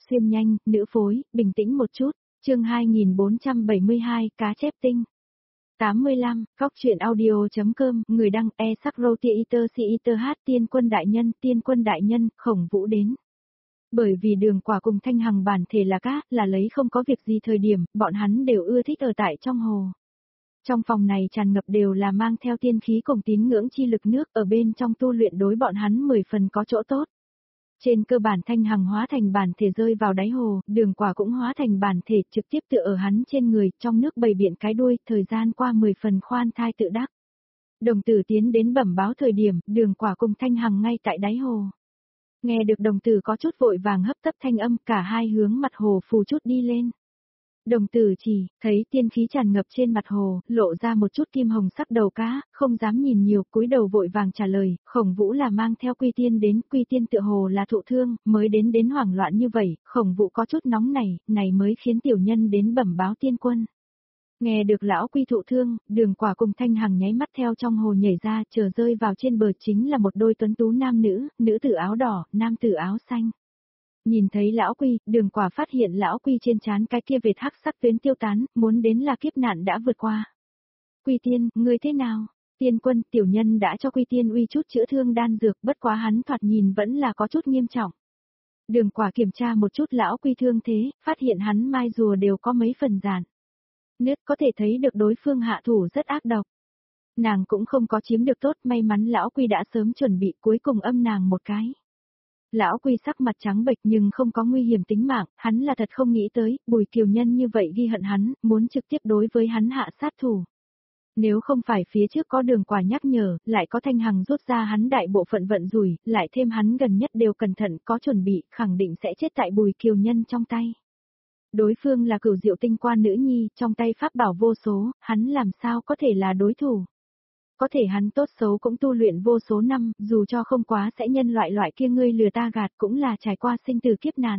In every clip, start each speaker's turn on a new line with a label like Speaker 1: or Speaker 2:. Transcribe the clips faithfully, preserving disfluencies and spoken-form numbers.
Speaker 1: xuyên nhanh, nữ phối, bình tĩnh một chút, chương hai nghìn bốn trăm bảy mươi hai, cá chép tinh. tám mươi lăm, Cóc truyện audio.com, người đăng e sắc rô tia iter si iter hát tiên quân đại nhân, tiên quân đại nhân, Khổng Vũ đến. Bởi vì Đường Quả cùng Thanh Hằng bản thể là cá, là lấy không có việc gì thời điểm, bọn hắn đều ưa thích ở tại trong hồ. Trong phòng này tràn ngập đều là mang theo tiên khí cùng tín ngưỡng chi lực nước, ở bên trong tu luyện đối bọn hắn mười phần có chỗ tốt. Trên cơ bản Thanh Hằng hóa thành bản thể rơi vào đáy hồ, Đường Quả cũng hóa thành bản thể trực tiếp tựa ở hắn trên người, trong nước bầy biện cái đuôi, thời gian qua mười phần khoan thai tự đắc. Đồng tử tiến đến bẩm báo thời điểm, Đường Quả cùng Thanh Hằng ngay tại đáy hồ. Nghe được đồng tử có chút vội vàng hấp tấp thanh âm, cả hai hướng mặt hồ phù chút đi lên. Đồng tử chỉ, thấy tiên khí tràn ngập trên mặt hồ, lộ ra một chút kim hồng sắc đầu cá, không dám nhìn nhiều, cúi đầu vội vàng trả lời, Khổng Vũ là mang theo Quy Tiên đến, Quy Tiên tựa hồ là thụ thương, mới đến đến hoảng loạn như vậy, Khổng Vũ có chút nóng này, này mới khiến tiểu nhân đến bẩm báo tiên quân. Nghe được lão Quy thụ thương, Đường Quả cùng Thanh Hằng nháy mắt theo trong hồ nhảy ra, chờ rơi vào trên bờ chính là một đôi tuấn tú nam nữ, nữ tử áo đỏ, nam tử áo xanh. Nhìn thấy lão Quy, Đường Quả phát hiện lão Quy trên trán cái kia vệt hắc sắc tuyến tiêu tán, muốn đến là kiếp nạn đã vượt qua. Quy Tiên, ngươi thế nào? Tiên quân, tiểu nhân đã cho Quy Tiên uy chút chữa thương đan dược, bất quá hắn thoạt nhìn vẫn là có chút nghiêm trọng. Đường Quả kiểm tra một chút lão Quy thương thế, phát hiện hắn mai rùa đều có mấy phần giàn. Nứt có thể thấy được đối phương hạ thủ rất ác độc. Nàng cũng không có chiếm được tốt, may mắn lão Quy đã sớm chuẩn bị, cuối cùng âm nàng một cái. Lão Quy sắc mặt trắng bệch nhưng không có nguy hiểm tính mạng, hắn là thật không nghĩ tới, Bùi Kiều Nhân như vậy ghi hận hắn, muốn trực tiếp đối với hắn hạ sát thủ. Nếu không phải phía trước có Đường Quả nhắc nhở, lại có Thanh Hằng rút ra hắn đại bộ phận vận rủi, lại thêm hắn gần nhất đều cẩn thận, có chuẩn bị, khẳng định sẽ chết tại Bùi Kiều Nhân trong tay. Đối phương là Cửu Diệu Tinh Quan nữ nhi, trong tay pháp bảo vô số, hắn làm sao có thể là đối thủ. Có thể hắn tốt xấu cũng tu luyện vô số năm, dù cho không quá sẽ nhân loại loại kia ngươi lừa ta gạt cũng là trải qua sinh tử kiếp nạn.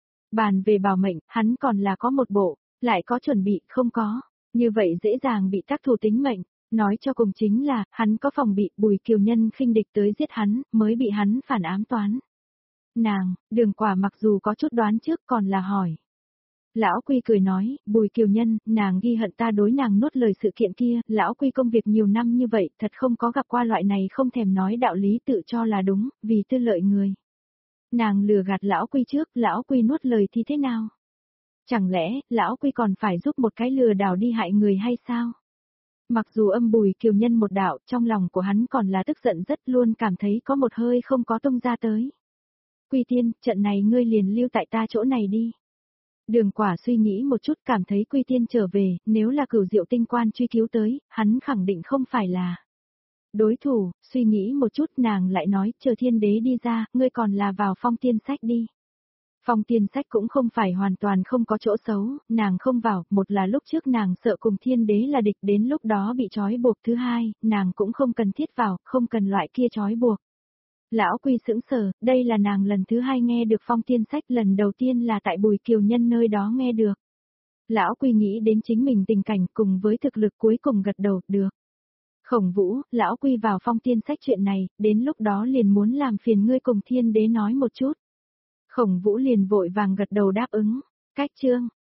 Speaker 1: Bàn về bảo mệnh, hắn còn là có một bộ, lại có chuẩn bị, không có. Như vậy dễ dàng bị tác thủ tính mệnh, nói cho cùng chính là, hắn có phòng bị, Bùi Kiều Nhân khinh địch tới giết hắn, mới bị hắn phản ám toán. Nàng, Đường Quả mặc dù có chút đoán trước còn là hỏi. Lão Quy cười nói, Bùi Kiều Nhân, nàng ghi hận ta đối nàng nuốt lời sự kiện kia, Lão Quy công việc nhiều năm như vậy, thật không có gặp qua loại này không thèm nói đạo lý tự cho là đúng, vì tư lợi người. Nàng lừa gạt Lão Quy trước, Lão Quy nuốt lời thì thế nào? Chẳng lẽ, Lão Quy còn phải giúp một cái lừa đảo đi hại người hay sao? Mặc dù âm Bùi Kiều Nhân một đạo, trong lòng của hắn còn là tức giận rất luôn cảm thấy có một hơi không có tung ra tới. Quy Tiên, trận này ngươi liền lưu tại ta chỗ này đi. Đường Quả suy nghĩ một chút cảm thấy Quy Tiên trở về, nếu là Cửu Diệu Tinh Quan truy cứu tới, hắn khẳng định không phải là đối thủ, suy nghĩ một chút nàng lại nói, chờ Thiên Đế đi ra, ngươi còn là vào Phong Tiên Sách đi. Phong Tiên Sách cũng không phải hoàn toàn không có chỗ xấu, nàng không vào, một là lúc trước nàng sợ cùng Thiên Đế là địch đến lúc đó bị trói buộc, thứ hai, nàng cũng không cần thiết vào, không cần loại kia trói buộc. Lão Quy sững sờ, đây là nàng lần thứ hai nghe được Phong Tiên Sách, lần đầu tiên là tại Bùi Kiều Nhân nơi đó nghe được. Lão Quy nghĩ đến chính mình tình cảnh cùng với thực lực cuối cùng gật đầu, được. Khổng Vũ, Lão Quy vào Phong Tiên Sách chuyện này, đến lúc đó liền muốn làm phiền ngươi cùng Thiên Đế nói một chút. Khổng Vũ liền vội vàng gật đầu đáp ứng, cách chương.